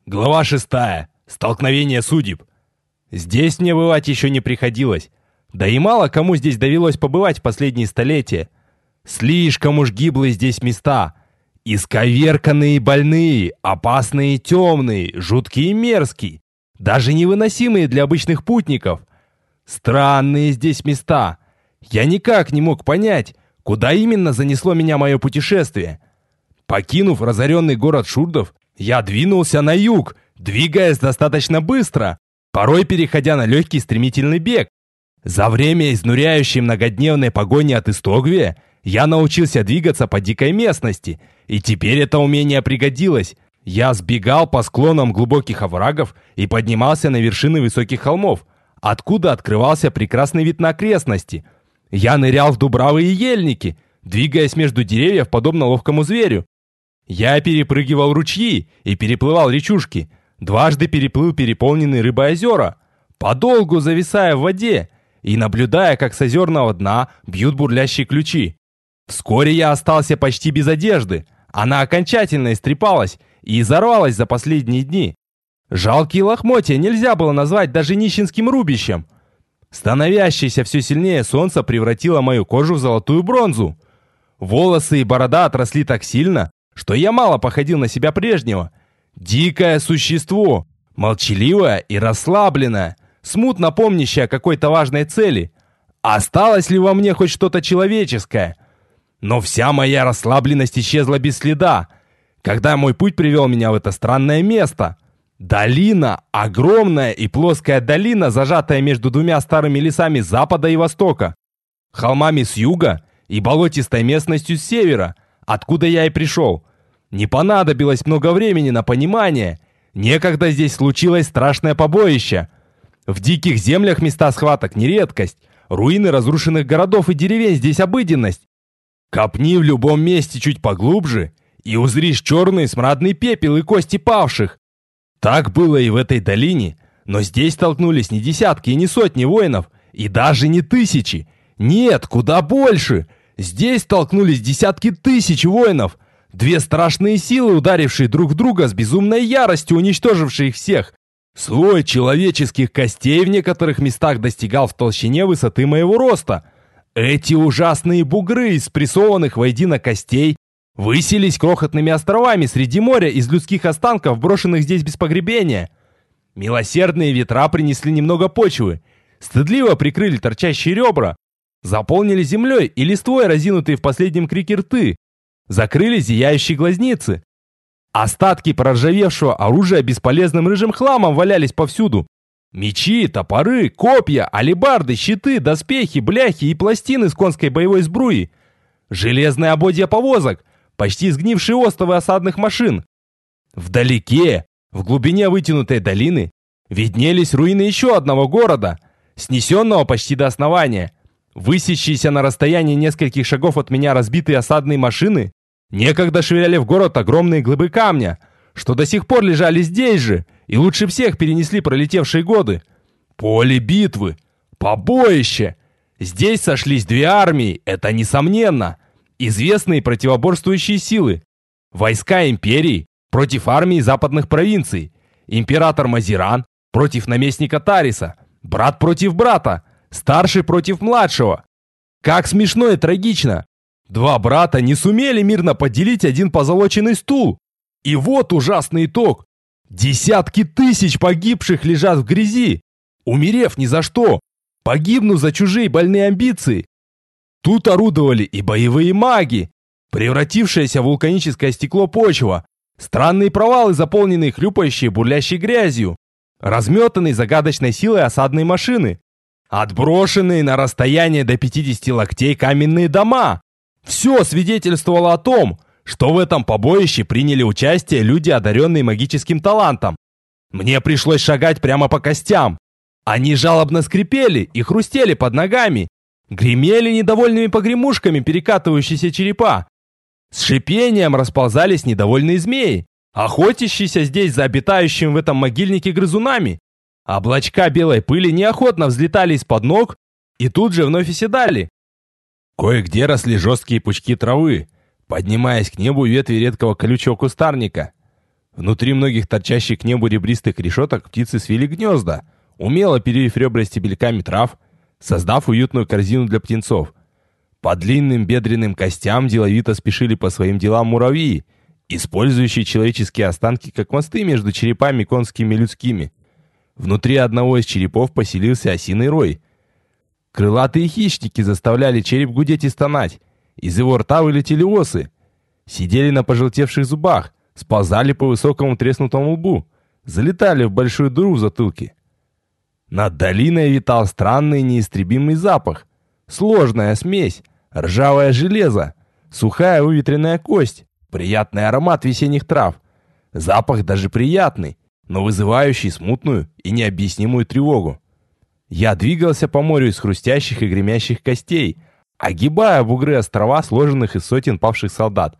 Глава 6. Столкновение судеб. Здесь мне бывать еще не приходилось. Да и мало кому здесь довелось побывать в последние столетия. Слишком уж гиблые здесь места. Исковерканные и больные, опасные и темные, жуткие и мерзкие. Даже невыносимые для обычных путников. Странные здесь места. Я никак не мог понять, куда именно занесло меня мое путешествие. Покинув разоренный город шурдов, я двинулся на юг, двигаясь достаточно быстро, порой переходя на легкий стремительный бег. За время изнуряющей многодневной погони от Истогвия я научился двигаться по дикой местности, и теперь это умение пригодилось. Я сбегал по склонам глубоких оврагов и поднимался на вершины высоких холмов, откуда открывался прекрасный вид на окрестности. Я нырял в дубравы и ельники, двигаясь между деревьев подобно ловкому зверю. Я перепрыгивал ручьи и переплывал речушки, дважды переплыл переполненные рыбой озера, подолгу зависая в воде и наблюдая, как с озерного дна бьют бурлящие ключи. Вскоре я остался почти без одежды, она окончательно истрепалась и изорвалась за последние дни. Жалкие лохмотья нельзя было назвать даже нищенским рубищем. Становящееся все сильнее солнце превратило мою кожу в золотую бронзу. Волосы и борода отросли так сильно, что я мало походил на себя прежнего. Дикое существо, молчаливое и расслабленное, смутно помнящее о какой-то важной цели. Осталось ли во мне хоть что-то человеческое? Но вся моя расслабленность исчезла без следа, когда мой путь привел меня в это странное место. Долина, огромная и плоская долина, зажатая между двумя старыми лесами с запада и востока, холмами с юга и болотистой местностью с севера, откуда я и пришел. Не понадобилось много времени на понимание. Некогда здесь случилось страшное побоище. В диких землях места схваток не редкость. Руины разрушенных городов и деревень здесь обыденность. Копни в любом месте чуть поглубже, и узришь черный смрадный пепел и кости павших. Так было и в этой долине, но здесь столкнулись не десятки и не сотни воинов, и даже не тысячи. Нет, куда больше. Здесь столкнулись десятки тысяч воинов. Две страшные силы, ударившие друг в друга с безумной яростью, уничтожившие их всех. Слой человеческих костей в некоторых местах достигал в толщине высоты моего роста. Эти ужасные бугры из спрессованных воедино костей высились крохотными островами среди моря из людских останков, брошенных здесь без погребения. Милосердные ветра принесли немного почвы, стыдливо прикрыли торчащие ребра, заполнили землей и листвой разинутые в последнем крике рты, закрыли зияющие глазницы. Остатки проржавевшего оружия бесполезным рыжим хламом валялись повсюду. Мечи, топоры, копья, алебарды, щиты, доспехи, бляхи и пластины с конской боевой сбруи. Железные ободья повозок, почти сгнившие остовы осадных машин. Вдалеке, в глубине вытянутой долины, виднелись руины еще одного города, снесенного почти до основания. Высящиеся на расстоянии нескольких шагов от меня разбитые осадные машины некогда швыряли в город огромные глыбы камня, что до сих пор лежали здесь же и лучше всех перенесли пролетевшие годы. Поле битвы, побоище. Здесь сошлись две армии, это несомненно. Известные противоборствующие силы. Войска империи против армии западных провинций. Император Мазиран против наместника Тариса. Брат против брата. Старший против младшего. Как смешно и трагично. Два брата не сумели мирно поделить один позолоченный стул. И вот ужасный итог. Десятки тысяч погибших лежат в грязи, умерев ни за что, погибнув за чужие больные амбиции. Тут орудовали и боевые маги, превратившееся в вулканическое стекло почва, странные провалы, заполненные хлюпающей бурлящей грязью, разметанные загадочной силой осадные машины, отброшенные на расстояние до 50 локтей каменные дома. Все свидетельствовало о том, что в этом побоище приняли участие люди, одаренные магическим талантом. Мне пришлось шагать прямо по костям. Они жалобно скрипели и хрустели под ногами, гремели недовольными погремушками перекатывающиеся черепа. С шипением расползались недовольные змеи, охотящиеся здесь за обитающими в этом могильнике грызунами. Облачка белой пыли неохотно взлетали из-под ног и тут же вновь оседали. Кое-где росли жесткие пучки травы, поднимаясь к небу ветви редкого колючего кустарника. Внутри многих торчащих к небу ребристых решеток птицы свили гнезда, умело перевив ребра стебельками трав, создав уютную корзину для птенцов. По длинным бедренным костям деловито спешили по своим делам муравьи, использующие человеческие останки как мосты между черепами конскими и людскими. Внутри одного из черепов поселился осиный рой. Крылатые хищники заставляли череп гудеть и стонать. Из его рта вылетели осы. Сидели на пожелтевших зубах, сползали по высокому треснутому лбу, залетали в большую дыру в затылке. Над долиной витал странный неистребимый запах. Сложная смесь, ржавое железо, сухая выветренная кость, приятный аромат весенних трав. Запах даже приятный, но вызывающий смутную и необъяснимую тревогу. Я двигался по морю из хрустящих и гремящих костей, огибая бугры острова, сложенных из сотен павших солдат.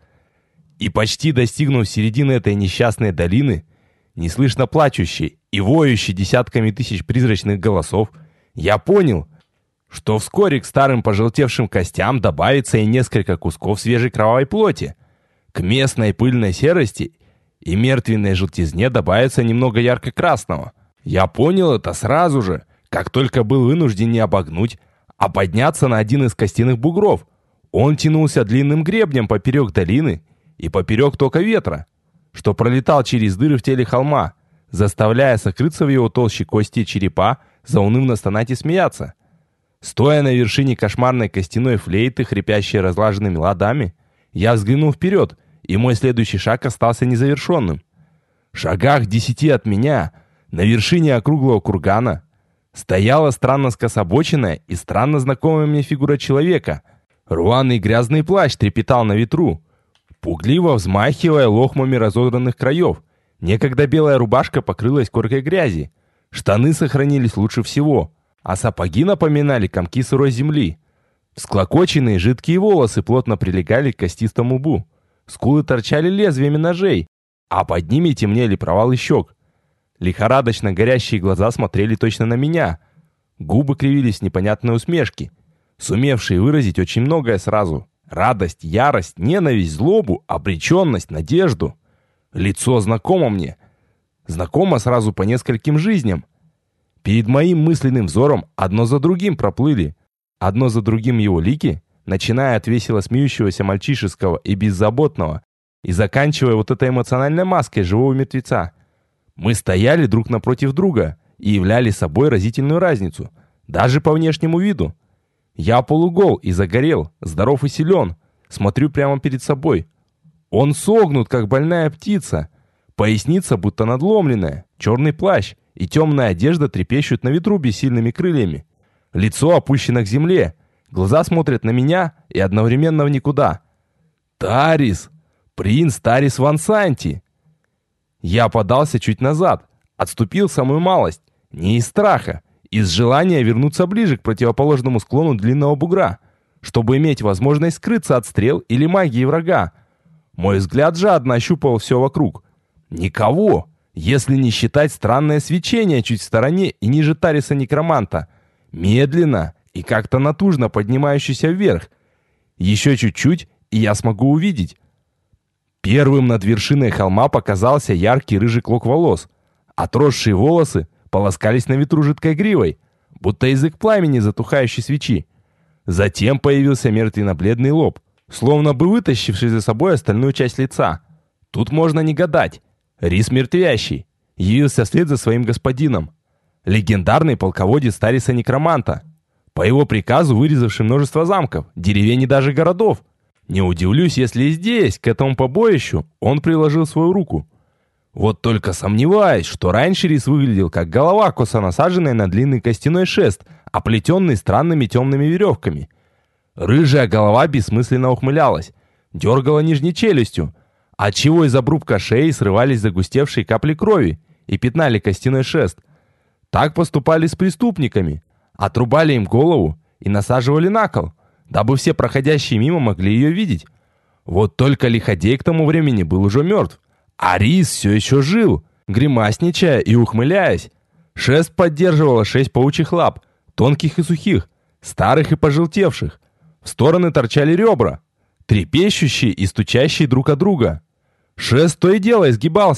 И почти достигнув середины этой несчастной долины, неслышно плачущей и воющей десятками тысяч призрачных голосов, я понял, что вскоре к старым пожелтевшим костям добавится и несколько кусков свежей кровавой плоти. К местной пыльной серости и мертвенной желтизне добавится немного ярко-красного. Я понял это сразу же, как только был вынужден не обогнуть, а подняться на один из костяных бугров. Он тянулся длинным гребнем поперек долины и поперек тока ветра, что пролетал через дыры в теле холма, заставляя сокрыться в его толще кости черепа, заунывно стонать и смеяться. Стоя на вершине кошмарной костяной флейты, хрипящей разлаженными ладами, я взглянул вперед, и мой следующий шаг остался незавершенным. В шагах 10 от меня, на вершине округлого кургана, стояла странно скособоченная и странно знакомая мне фигура человека. Рваный грязный плащ трепетал на ветру, пугливо взмахивая лохмами разодранных краев. Некогда белая рубашка покрылась коркой грязи. Штаны сохранились лучше всего, а сапоги напоминали комки сырой земли. Всклокоченные жидкие волосы плотно прилегали к костистому лбу. Скулы торчали лезвиями ножей, а под ними темнели провалы щек. Лихорадочно горящие глаза смотрели точно на меня. Губы кривились в непонятной усмешке, сумевшие выразить очень многое сразу. Радость, ярость, ненависть, злобу, обреченность, надежду. Лицо знакомо мне. Знакомо сразу по нескольким жизням. Перед моим мысленным взором одно за другим проплыли. Одно за другим его лики, начиная от весело смеющегося мальчишеского и беззаботного и заканчивая вот этой эмоциональной маской живого мертвеца. Мы стояли друг напротив друга и являли собой разительную разницу, даже по внешнему виду. Я полугол и загорел, здоров и силен, смотрю прямо перед собой. Он согнут, как больная птица, поясница будто надломленная, черный плащ и темная одежда трепещут на ветру бессильными крыльями. Лицо опущено к земле, глаза смотрят на меня и одновременно в никуда. Тарис! Принц Тарис Ван Санти! Я подался чуть назад, отступил самую малость, не из страха, из желания вернуться ближе к противоположному склону длинного бугра, чтобы иметь возможность скрыться от стрел или магии врага. Мой взгляд жадно ощупывал все вокруг. Никого, если не считать странное свечение чуть в стороне и ниже Тариса-некроманта, медленно и как-то натужно поднимающийся вверх. Еще чуть-чуть, и я смогу увидеть. Первым над вершиной холма показался яркий рыжий клок волос. Отросшие волосы полоскались на ветру жидкой гривой, будто язык пламени затухающей свечи. Затем появился мертвенно-бледный лоб, словно бы вытащивший за собой остальную часть лица. Тут можно не гадать. Рис мертвящий явился вслед за своим господином. Легендарный полководец Тариса-некроманта, по его приказу вырезавший множество замков, деревень и даже городов. Не удивлюсь, если и здесь, к этому побоищу, он приложил свою руку. Вот только сомневаюсь, что раньше рис выглядел как голова, косо насаженная на длинный костяной шест, оплетенный странными темными веревками. Рыжая голова бессмысленно ухмылялась, дергала нижней челюстью, отчего из обрубка шеи срывались загустевшие капли крови и пятнали костяной шест. Так поступали с преступниками, отрубали им голову и насаживали на кол, дабы все проходящие мимо могли ее видеть. Вот только лиходей к тому времени был уже мертв, а рис все еще жил, гримасничая и ухмыляясь. Шест поддерживало 6 паучьих лап, тонких и сухих, старых и пожелтевших. В стороны торчали ребра, трепещущие и стучащие друг от друга. Шест то и дело изгибался,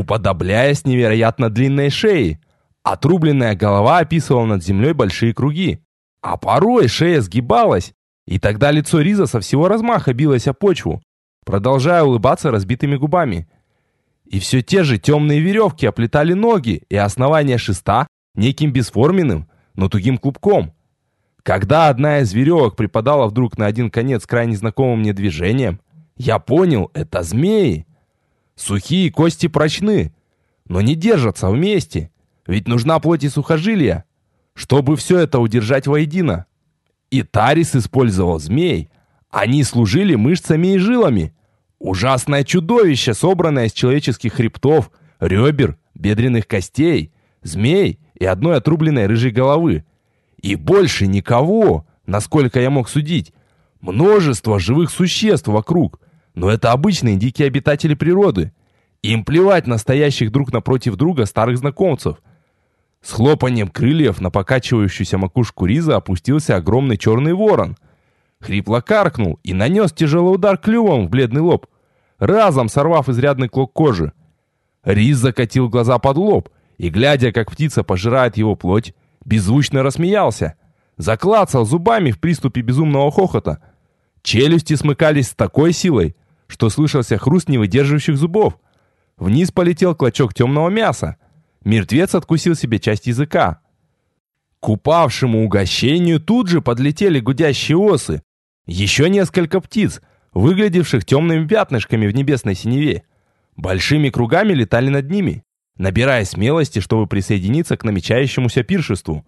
уподобляясь невероятно длинной шее. Отрубленная голова описывала над землей большие круги. А порой шея сгибалась, и тогда лицо Риза со всего размаха билось о почву, продолжая улыбаться разбитыми губами. И все те же темные веревки оплетали ноги и основание шеста неким бесформенным, но тугим клубком. Когда одна из веревок припадала вдруг на один конец крайне знакомым мне движением, я понял, это змеи. Сухие кости прочны, но не держатся вместе, ведь нужна плоть и сухожилия, чтобы все это удержать воедино. И Тарис использовал змей. Они служили мышцами и жилами. Ужасное чудовище, собранное из человеческих хребтов, ребер, бедренных костей, змей и одной отрубленной рыжей головы. И больше никого, насколько я мог судить. Множество живых существ вокруг, но это обычные дикие обитатели природы. Им плевать на стоящих друг напротив друга старых знакомцев. С хлопанием крыльев на покачивающуюся макушку Риза опустился огромный черный ворон. Хрипло каркнул и нанес тяжелый удар клювом в бледный лоб, разом сорвав изрядный клок кожи. Риз закатил глаза под лоб и, глядя, как птица пожирает его плоть, беззвучно рассмеялся, заклацал зубами в приступе безумного хохота. Челюсти смыкались с такой силой, что слышался хруст невыдерживающих зубов. Вниз полетел клочок темного мяса. Мертвец откусил себе часть языка. К упавшему угощению тут же подлетели гудящие осы. Еще несколько птиц, выглядевших темными пятнышками в небесной синеве, большими кругами летали над ними, набирая смелости, чтобы присоединиться к намечающемуся пиршеству.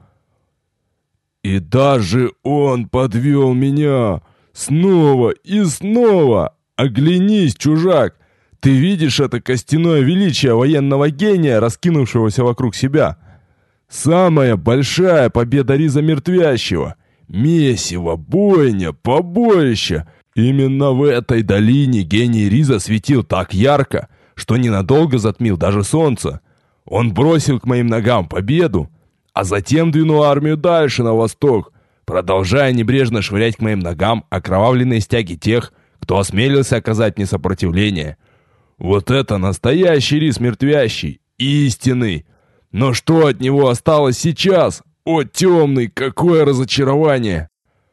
«И даже он подвел меня! Снова и снова! Оглянись, чужак! Ты видишь это костяное величие военного гения, раскинувшегося вокруг себя? Самая большая победа Риза Мертвящего! Месиво, бойня, побоище! Именно в этой долине гений Риза светил так ярко, что ненадолго затмил даже солнце. Он бросил к моим ногам победу, а затем двинул армию дальше на восток, продолжая небрежно швырять к моим ногам окровавленные стяги тех, кто осмелился оказать мне сопротивление. Вот это настоящий Риз Мертвящий, истинный! Но что от него осталось сейчас? О, темный, какое разочарование!»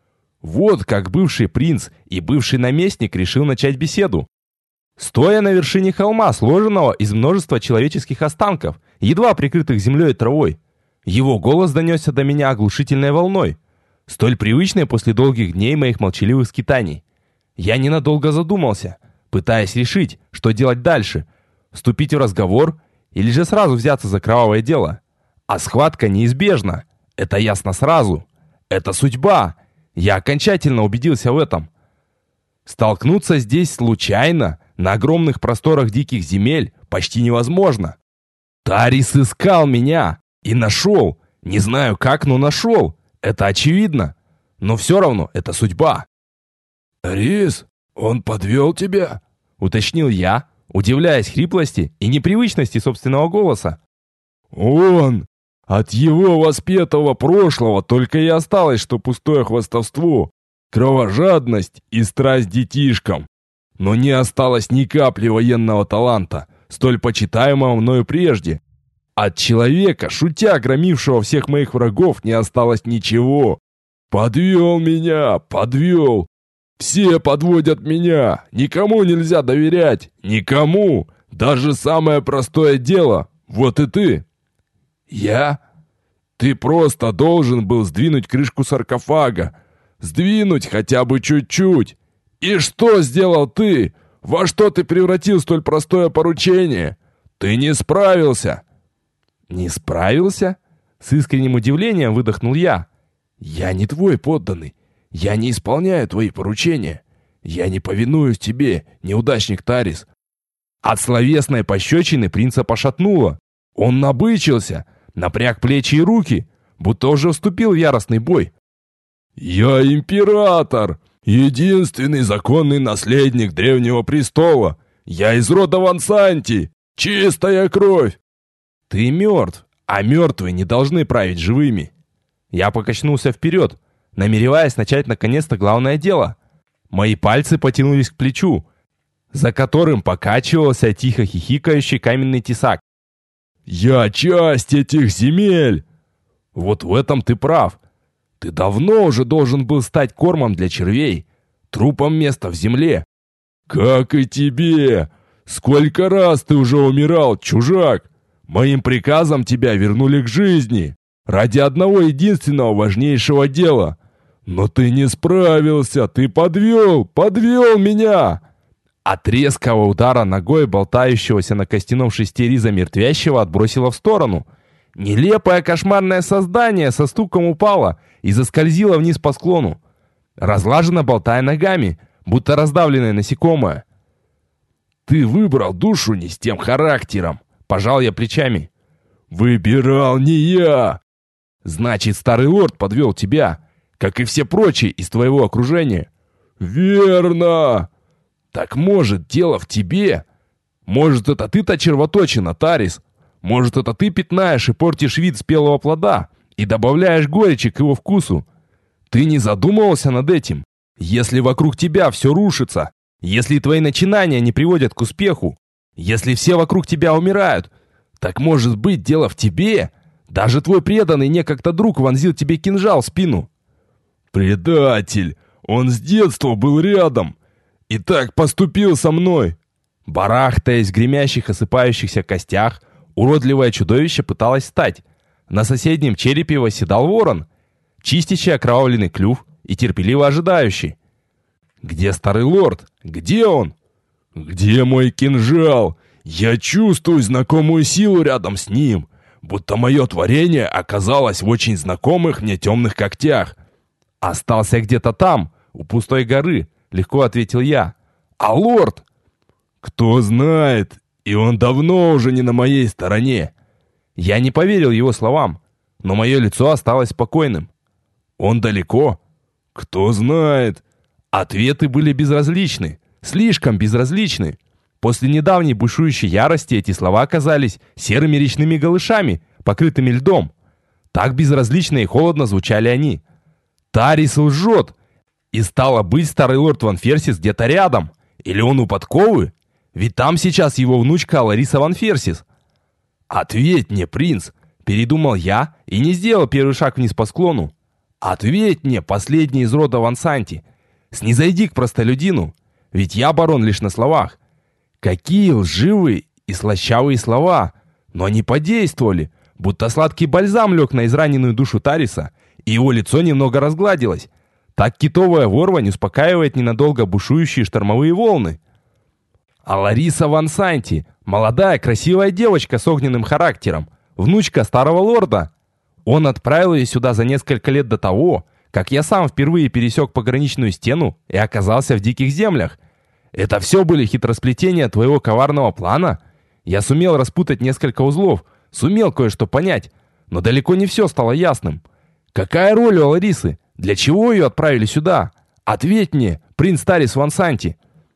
Вот как бывший принц и бывший наместник решил начать беседу. Стоя на вершине холма, сложенного из множества человеческих останков, едва прикрытых землей и травой, его голос донесся до меня оглушительной волной, столь привычной после долгих дней моих молчаливых скитаний. Я ненадолго задумался, пытаясь решить, что делать дальше, вступить в разговор или же сразу взяться за кровавое дело. А схватка неизбежна, это ясно сразу, это судьба. Я окончательно убедился в этом. Столкнуться здесь случайно, на огромных просторах диких земель, почти невозможно. Тарис искал меня и нашел. Не знаю как, но нашел. Это очевидно. Но все равно это судьба. «Риз, он подвел тебя?» — уточнил я, удивляясь хриплости и непривычности собственного голоса. «Он! От его воспетого прошлого только и осталось, что пустое хвастовство, кровожадность и страсть детишкам. Но не осталось ни капли военного таланта, столь почитаемого мною прежде. От человека, шутя громившего всех моих врагов, не осталось ничего. Подвел меня, подвел. Все подводят меня, никому нельзя доверять, никому. Даже самое простое дело, вот и ты». «Я? Ты просто должен был сдвинуть крышку саркофага. Сдвинуть хотя бы чуть-чуть. И что сделал ты? Во что ты превратил столь простое поручение? Ты не справился!» «Не справился?» С искренним удивлением выдохнул я. «Я не твой подданный. Я не исполняю твои поручения. Я не повинуюсь тебе, неудачник Тарис». От словесной пощечины принца пошатнуло. Он набычился, напряг плечи и руки, будто уже вступил в яростный бой. «Я император, единственный законный наследник древнего престола. Я из рода Вансанти, чистая кровь». «Ты мертв, а мертвые не должны править живыми». Я покачнулся вперед, намереваясь начать наконец-то главное дело. Мои пальцы потянулись к плечу. за которым покачивался тихо хихикающий каменный тесак. «Я часть этих земель!» «Вот в этом ты прав. Ты давно уже должен был стать кормом для червей, трупом места в земле». «Как и тебе! Сколько раз ты уже умирал, чужак! Моим приказом тебя вернули к жизни ради одного единственного важнейшего дела. Но ты не справился, ты подвел меня!» От резкого удара ногой болтающегося на костяном шесте риза мертвящего отбросило в сторону. Нелепое кошмарное создание со стуком упало и заскользило вниз по склону, разлаженно болтая ногами, будто раздавленное насекомое. «Ты выбрал душу не с тем характером», — пожал я плечами. «Выбирал не я!» «Значит, старый лорд подвел тебя, как и все прочие из твоего окружения». «Верно!» «Так может, дело в тебе? Может, это ты та червоточина, Тарис? Может, это ты пятнаешь и портишь вид спелого плода и добавляешь горечи к его вкусу? Ты не задумывался над этим? Если вокруг тебя все рушится, если твои начинания не приводят к успеху, если все вокруг тебя умирают, так может быть, дело в тебе? Даже твой преданный некогда друг вонзил тебе кинжал в спину». «Предатель! Он с детства был рядом и так поступил со мной!» Барахтаясь в гремящих осыпающихся костях, уродливое чудовище пыталось встать. На соседнем черепе восседал ворон, чистящий окровавленный клюв и терпеливо ожидающий. «Где старый лорд? Где он?» «Где мой кинжал? Я чувствую знакомую силу рядом с ним, будто мое творение оказалось в очень знакомых мне темных когтях». «Остался где-то там, у пустой горы», — легко ответил я. «А лорд?» «Кто знает, и он давно уже не на моей стороне». Я не поверил его словам, но мое лицо осталось спокойным. «Он далеко?» «Кто знает». Ответы были безразличны, слишком безразличны. После недавней бушующей ярости эти слова казались серыми речными голышами, покрытыми льдом. Так безразлично и холодно звучали они. Тарис лжет, и стало быть, старый лорд Ван Ферсис где-то рядом. Или он у подковы? Ведь там сейчас его внучка Алариса Ван Ферсис. «Ответь мне, принц!» — передумал я и не сделал первый шаг вниз по склону. «Ответь мне, последний из рода Ван Санти! Снизойди к простолюдину, ведь я барон лишь на словах. Какие лживые и слащавые слова, но они подействовали, будто сладкий бальзам лег на израненную душу Тариса, и его лицо немного разгладилось. Так китовая ворвань успокаивает ненадолго бушующие штормовые волны. А Лариса Ван Санти, молодая красивая девочка с огненным характером, внучка старого лорда. Он отправил ее сюда за несколько лет до того, как я сам впервые пересек пограничную стену и оказался в диких землях. Это все были хитросплетения твоего коварного плана? Я сумел распутать несколько узлов, сумел кое-что понять, но далеко не все стало ясным. Какая роль у Ларисы? Для чего ее отправили сюда? Ответь мне, принц Тарис Ван Санти».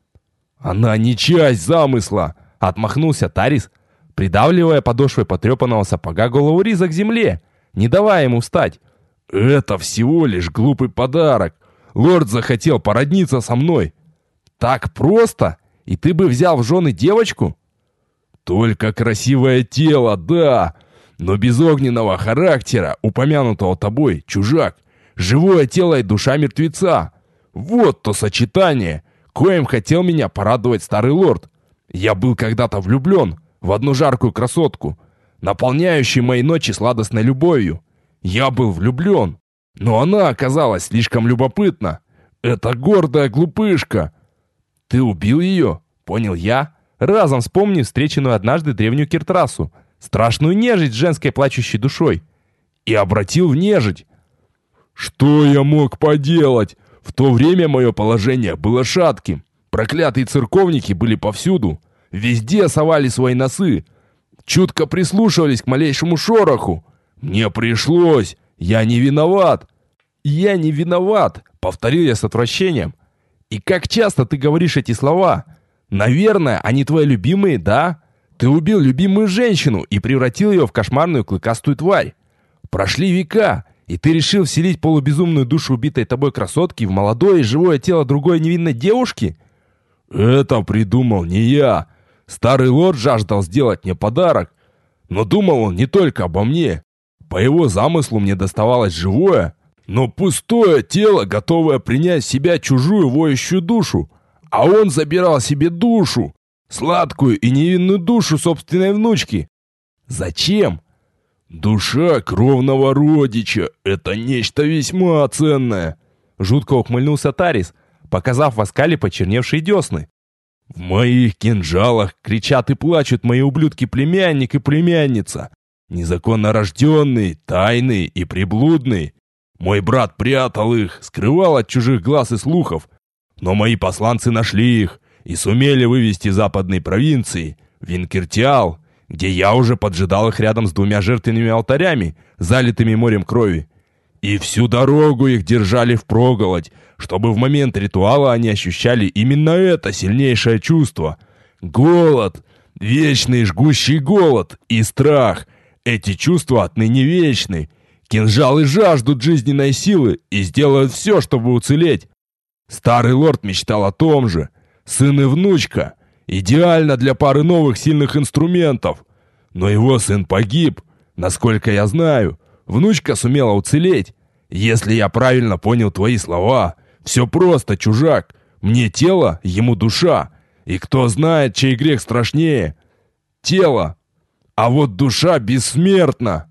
«Она не часть замысла», — отмахнулся Тарис, придавливая подошвой потрепанного сапога голову риза к земле, не давая ему встать. «Это всего лишь глупый подарок. Лорд захотел породниться со мной». «Так просто? И ты бы взял в жены девочку?» «Только красивое тело, да, но без огненного характера, упомянутого тобой, чужак. Живое тело и душа мертвеца. Вот то сочетание, коим хотел меня порадовать старый лорд. Я был когда-то влюблен в одну жаркую красотку, наполняющую мои ночи сладостной любовью. Я был влюблен, но она оказалась слишком любопытна. Это гордая глупышка». «Ты убил ее?» — понял я, разом вспомнив встреченную однажды древнюю Киртрасу, страшную нежить с женской плачущей душой, и обратил в нежить. «Что я мог поделать? В то время мое положение было шатким. Проклятые церковники были повсюду, везде совали свои носы, чутко прислушивались к малейшему шороху. Мне пришлось, я не виноват». «Я не виноват», — повторил я с отвращением. «И как часто ты говоришь эти слова? Наверное, они твои любимые, да? Ты убил любимую женщину и превратил ее в кошмарную клыкастую тварь. Прошли века, и ты решил вселить полубезумную душу убитой тобой красотки в молодое и живое тело другой невинной девушки?» Это придумал не я. Старый лорд жаждал сделать мне подарок. Но думал он не только обо мне. По его замыслу мне доставалось живое, но пустое тело, готовое принять в себя чужую воющую душу. А он забирал себе душу, сладкую и невинную душу собственной внучки. Зачем? Душа кровного родича — это нечто весьма ценное. Жутко ухмыльнулся Тарис, показав в оскале почерневшие десны. В моих кинжалах кричат и плачут мои ублюдки-племянник и племянница. Незаконно рожденные, тайные и приблудные. Мой брат прятал их, скрывал от чужих глаз и слухов. Но мои посланцы нашли их и сумели вывести западной провинции, в Винкертиал, где я уже поджидал их рядом с 2 жертвенными алтарями, залитыми морем крови. И всю дорогу их держали впроголодь, чтобы в момент ритуала они ощущали именно это сильнейшее чувство. Голод, вечный жгущий голод и страх. Эти чувства отныне вечны. Кинжалы жаждут жизненной силы и сделают все, чтобы уцелеть. Старый лорд мечтал о том же. Сын и внучка. Идеально для пары новых сильных инструментов. Но его сын погиб, насколько я знаю. Внучка сумела уцелеть. Если я правильно понял твои слова, все просто, чужак. Мне тело, ему душа. И кто знает, чей грех страшнее? Тело. А вот душа бессмертна.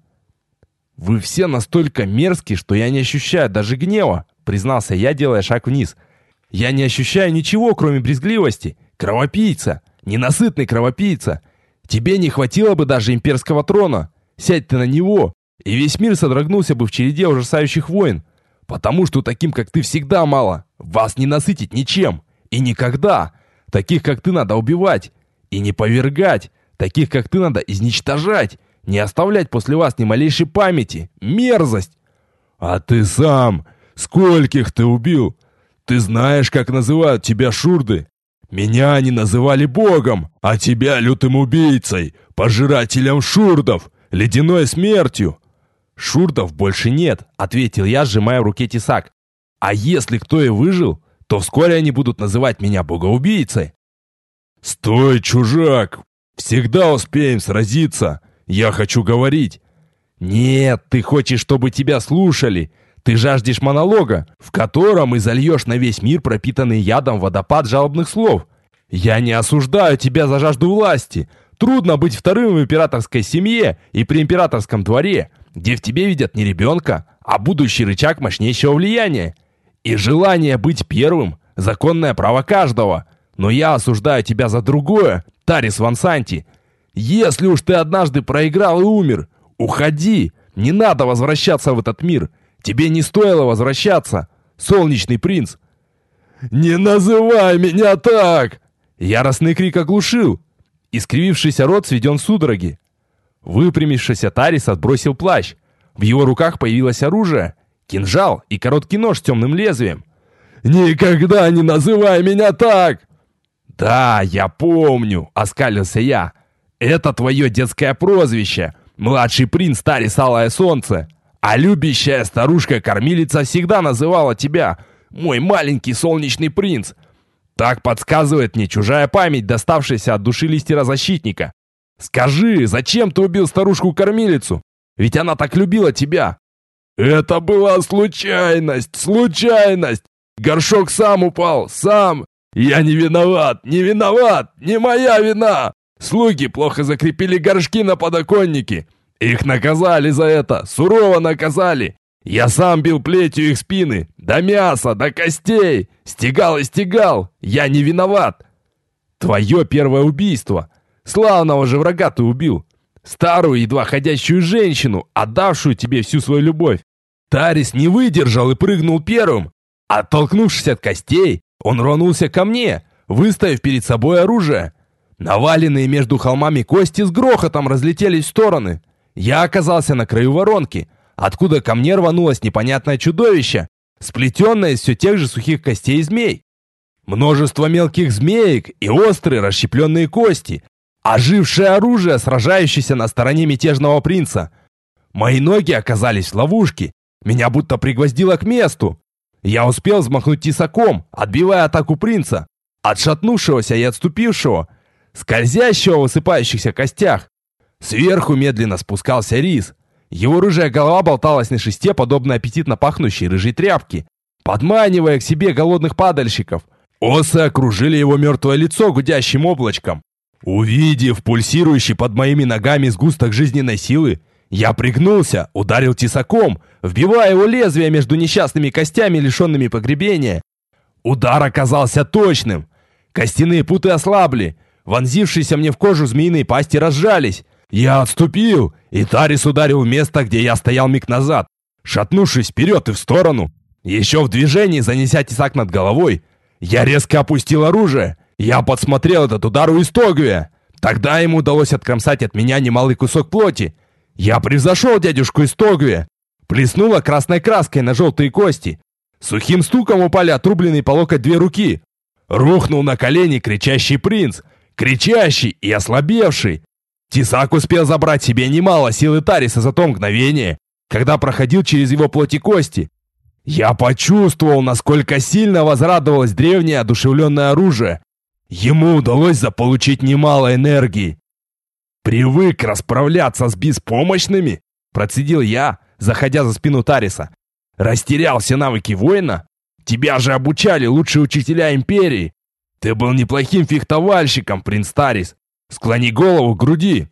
Вы все настолько мерзкие, что я не ощущаю даже гнева, признался я, делая шаг вниз. Я не ощущаю ничего, кроме брезгливости. Кровопийца, ненасытный кровопийца. Тебе не хватило бы даже имперского трона. Сядь ты на него, и весь мир содрогнулся бы в череде ужасающих войн. Потому что таким, как ты, всегда мало. Вас не насытить ничем. И никогда. Таких, как ты, надо убивать. И не повергать. Таких, как ты, надо изничтожать. Не оставлять после вас ни малейшей памяти. Мерзость. А ты сам, скольких ты убил? Ты знаешь, как называют тебя шурды? Меня они называли богом, а тебя лютым убийцей, пожирателем шурдов, ледяной смертью. Шурдов больше нет, ответил я, сжимая в руке тесак. А если кто и выжил, то вскоре они будут называть меня богоубийцей. Стой, чужак, всегда успеем сразиться. Я хочу говорить. Нет, ты хочешь, чтобы тебя слушали. Ты жаждешь монолога, в котором и зальешь на весь мир пропитанный ядом водопад жалобных слов. Я не осуждаю тебя за жажду власти. Трудно быть вторым в императорской семье и при императорском дворе, где в тебе видят не ребенка, а будущий рычаг мощнейшего влияния. И желание быть первым – законное право каждого. Но я осуждаю тебя за другое, Тарис Ван Санти. Если уж ты однажды проиграл и умер, уходи, не надо возвращаться в этот мир. Тебе не стоило возвращаться, солнечный принц. «Не называй меня так!» Яростный крик оглушил. Искривившийся рот сведен в судороги. Выпрямившийся Тарис отбросил плащ. В его руках появилось оружие. Кинжал и короткий нож с темным лезвием. «Никогда не называй меня так!» «Да, я помню», — оскалился я. «Это твое детское прозвище. Младший принц Тарис Алое Солнце. А любящая старушка-кормилица всегда называла тебя мой маленький солнечный принц. Так подсказывает мне чужая память, доставшаяся от души листера-защитника. Скажи, зачем ты убил старушку-кормилицу? Ведь она так любила тебя». «Это была случайность, случайность! Горшок сам упал, сам! Я не виноват, не виноват, не моя вина! Слуги плохо закрепили горшки на подоконнике. Их наказали за это, сурово наказали. Я сам бил плетью их спины, до мяса, до костей. Стегал и стегал, я не виноват». «Твое первое убийство. Славного же врага ты убил. Старую, едва ходящую женщину, отдавшую тебе всю свою любовь. Тарис не выдержал и прыгнул первым. Оттолкнувшись от костей, он рванулся ко мне, выставив перед собой оружие. Наваленные между холмами кости с грохотом разлетелись в стороны. Я оказался на краю воронки, откуда ко мне рванулось непонятное чудовище, сплетенное из все тех же сухих костей змей. Множество мелких змеек и острые расщепленные кости, ожившее оружие, сражающееся на стороне мятежного принца. Мои ноги оказались в ловушке, меня будто пригвоздило к месту. Я успел взмахнуть тесаком, отбивая атаку принца. отшатнувшегося и отступившего, скользящего в высыпающихся костях. Сверху медленно спускался Рис. Его рыжая голова болталась на шесте, подобно аппетитно пахнущей рыжей тряпке, подманивая к себе голодных падальщиков. Осы окружили его мертвое лицо гудящим облачком. Увидев пульсирующий под моими ногами сгусток жизненной силы, я пригнулся, ударил тесаком, вбивая его лезвие между несчастными костями, лишенными погребения. Удар оказался точным. Костяные путы ослабли, вонзившиеся мне в кожу змеиные пасти разжались. Я отступил, и Тарис ударил в место, где я стоял миг назад, шатнувшись вперед и в сторону. Еще в движении, занеся тесак над головой, я резко опустил оружие. Я подсмотрел этот удар у Истогвия. Тогда ему удалось откромсать от меня немалый кусок плоти. Я превзошел дядюшку Истогвия. Плеснула красной краской на желтые кости. Сухим стуком упали отрубленные по локоть 2 руки. Рухнул на колени кричащий принц. Кричащий и ослабевший. Тесак успел забрать себе немало силы Тариса за то мгновение, когда проходил через его плоть и кости. Я почувствовал, насколько сильно возрадовалось древнее одушевленное оружие. Ему удалось заполучить немало энергии. «Привык расправляться с беспомощными?» Процедил я, заходя за спину Тариса. «Растерял все навыки воина? Тебя же обучали лучшие учителя Империи. Ты был неплохим фехтовальщиком, принц Тарис. Склони голову к груди».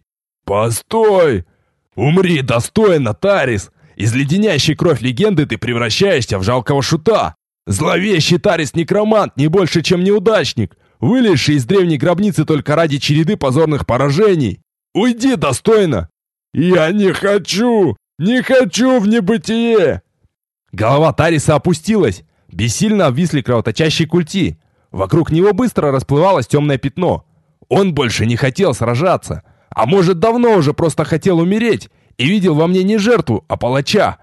«Постой! Умри достойно, Тарис! Из леденящей кровь легенды ты превращаешься в жалкого шута. Зловещий Тарис-некромант не больше, чем неудачник, вылезший из древней гробницы только ради череды позорных поражений. Уйди достойно!» «Я не хочу! Не хочу в небытие!» Голова Тариса опустилась. Бессильно обвисли кровоточащие культи. Вокруг него быстро расплывалось темное пятно. Он больше не хотел сражаться. А может, давно уже просто хотел умереть и видел во мне не жертву, а палача.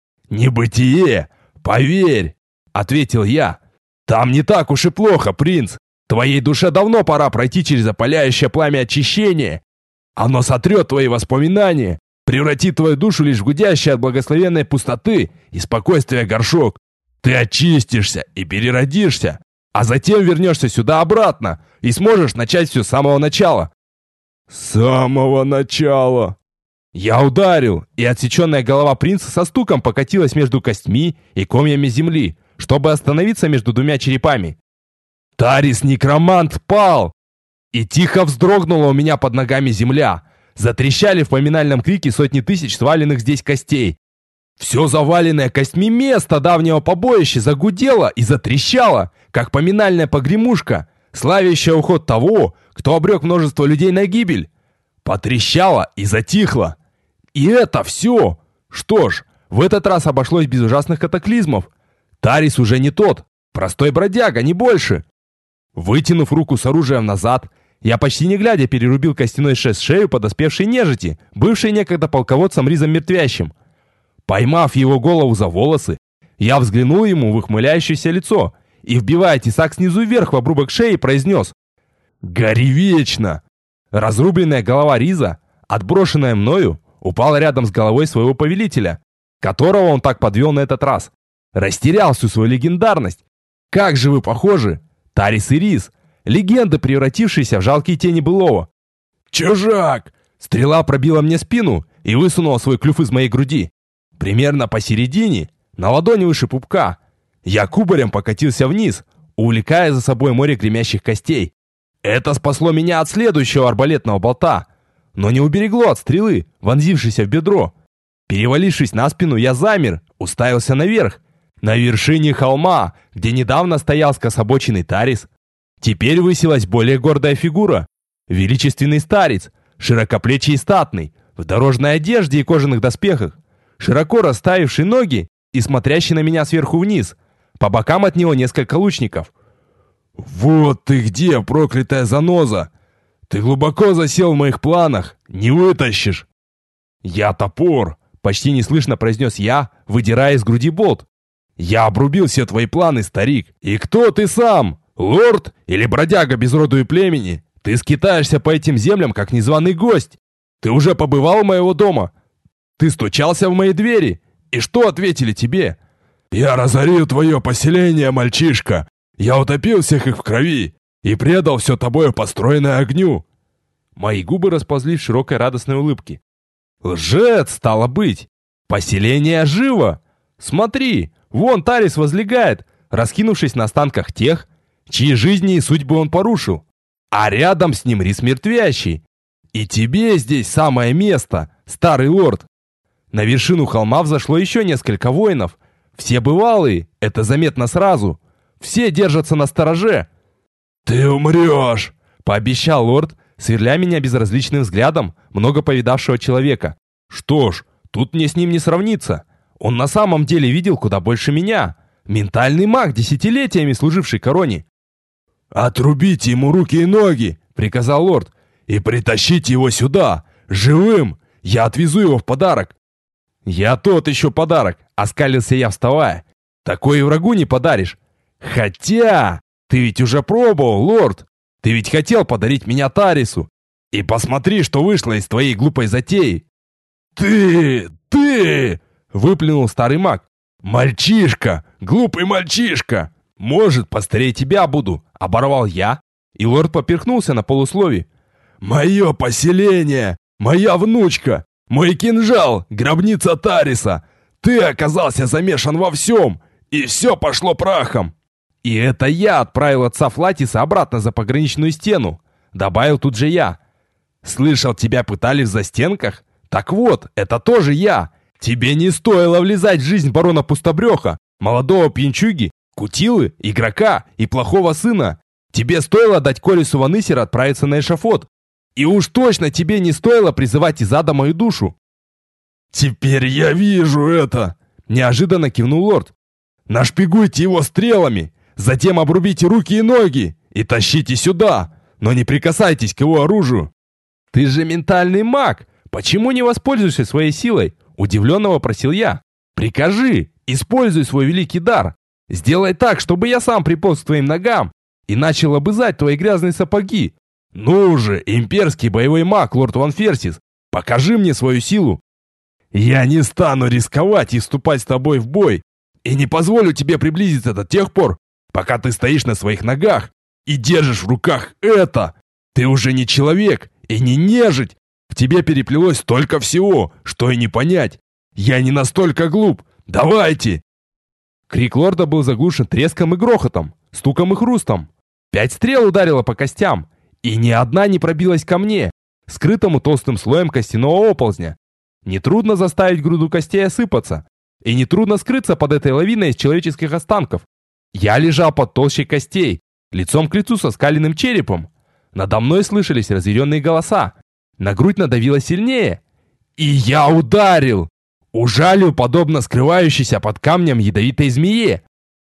«Небытие! Поверь!» — ответил я. «Там не так уж и плохо, принц. Твоей душе давно пора пройти через опаляющее пламя очищения. Оно сотрет твои воспоминания, превратит твою душу лишь в гудящий от благословенной пустоты и спокойствия горшок. Ты очистишься и переродишься, а затем вернешься сюда обратно и сможешь начать все с самого начала». «С самого начала!» Я ударил, и отсеченная голова принца со стуком покатилась между костьми и комьями земли, чтобы остановиться между 2 черепами. Тарис-некромант пал! И тихо вздрогнула у меня под ногами земля. Затрещали в поминальном крике сотни тысяч сваленных здесь костей. Все заваленное костьми место давнего побоища загудело и затрещало, как поминальная погремушка, славящая уход того, кто обрек множество людей на гибель. Потрещало и затихло. И это все. Что ж, в этот раз обошлось без ужасных катаклизмов. Тарис уже не тот, простой бродяга, не больше. Вытянув руку с оружием назад, я почти не глядя перерубил костяной шею подоспевшей нежити, бывшей некогда полководцем Ризом Мертвящим. Поймав его голову за волосы, я взглянул ему в ухмыляющееся лицо и, вбивая тесак снизу вверх в обрубок шеи, произнес: «Гори вечно!» Разрубленная голова Риза, отброшенная мною, упала рядом с головой своего повелителя, которого он так подвел на этот раз. Растерял всю свою легендарность. Как же вы похожи, Тарис и Риз, легенды, превратившиеся в жалкие тени былого. «Чужак!» Стрела пробила мне спину и высунула свой клюв из моей груди. Примерно посередине, на ладони выше пупка, я кубарем покатился вниз, увлекая за собой море гремящих костей. Это спасло меня от следующего арбалетного болта, но не уберегло от стрелы, вонзившейся в бедро. Перевалившись на спину, я замер, уставился наверх, на вершине холма, где недавно стоял скособоченный Тарис. Теперь высилась более гордая фигура. Величественный старец, широкоплечий и статный, в дорожной одежде и кожаных доспехах, широко расставивший ноги и смотрящий на меня сверху вниз. По бокам от него несколько лучников. «Вот ты где, проклятая заноза! Ты глубоко засел в моих планах, не вытащишь!» «Я топор!» — почти неслышно произнес я, выдирая из груди болт. «Я обрубил все твои планы, старик! И кто ты сам? Лорд или бродяга без роду и племени? Ты скитаешься по этим землям, как незваный гость! Ты уже побывал у моего дома? Ты стучался в мои двери? И что ответили тебе?» «Я разорил твое поселение, мальчишка! Я утопил всех их в крови! и предал все тобою построенное огню». Мои губы расползлись в широкой радостной улыбке. «Лжец, стало быть! Поселение живо! Смотри, вон Тарис возлегает, раскинувшись на останках тех, чьи жизни и судьбы он порушил. А рядом с ним рис мертвящий. И тебе здесь самое место, старый лорд!» На вершину холма взошло еще несколько воинов. Все бывалые, это заметно сразу. Все держатся на стороже. «Ты умрешь!» — пообещал лорд, сверля меня безразличным взглядом много повидавшего человека. Что ж, тут мне с ним не сравниться. Он на самом деле видел куда больше меня. Ментальный маг, десятилетиями служивший короне. «Отрубите ему руки и ноги!» — приказал лорд. «И притащите его сюда, живым! Я отвезу его в подарок!» «Я тот еще подарок!» — оскалился я, вставая. «Такое и врагу не подаришь. Хотя, ты ведь уже пробовал, лорд! Ты ведь хотел подарить меня Тарису! И посмотри, что вышло из твоей глупой затеи!» «Ты!» — выплюнул старый маг. «Мальчишка! Глупый мальчишка!» «Может, постарее тебя буду!» — оборвал я, и лорд поперхнулся на полуслове. «Мое поселение! Моя внучка! Мой кинжал! Гробница Тариса! Ты оказался замешан во всем! И все пошло прахом!» «И это я отправил отца Флатиса обратно за пограничную стену!» — добавил тут же я. «Слышал, тебя пытали в застенках? Так вот, это тоже я! Тебе не стоило влезать в жизнь барона Пустобреха, молодого пьянчуги, кутилы, игрока и плохого сына. Тебе стоило дать Корису Ванысера отправиться на эшафот. И уж точно тебе не стоило призывать из ада мою душу». «Теперь я вижу это!» — неожиданно кивнул лорд. «Нашпигуйте его стрелами, затем обрубите руки и ноги и тащите сюда, но не прикасайтесь к его оружию». «Ты же ментальный маг! Почему не воспользуешься своей силой?» — удивленно вопросил я. «Прикажи, используй свой великий дар. Сделай так, чтобы я сам приполз к твоим ногам и начал обызать твои грязные сапоги. Ну же, имперский боевой маг, лорд Ван Ферсис, покажи мне свою силу». «Я не стану рисковать и вступать с тобой в бой, и не позволю тебе приблизиться до тех пор, пока ты стоишь на своих ногах и держишь в руках это. Ты уже не человек и не нежить. В тебе переплелось столько всего, что и не понять. Я не настолько глуп. Давайте!» Крик лорда был заглушен треском и грохотом, стуком и хрустом. 5 стрел ударило по костям, и ни одна не пробилась ко мне, скрытому толстым слоем костяного оползня. Нетрудно заставить груду костей осыпаться, и нетрудно скрыться под этой лавиной из человеческих останков. Я лежал под толщей костей, лицом к лицу со скаленным черепом. Надо мной слышались разъяренные голоса. На грудь надавило сильнее. И я ударил! Ужалил, подобно скрывающейся под камнем ядовитой змее.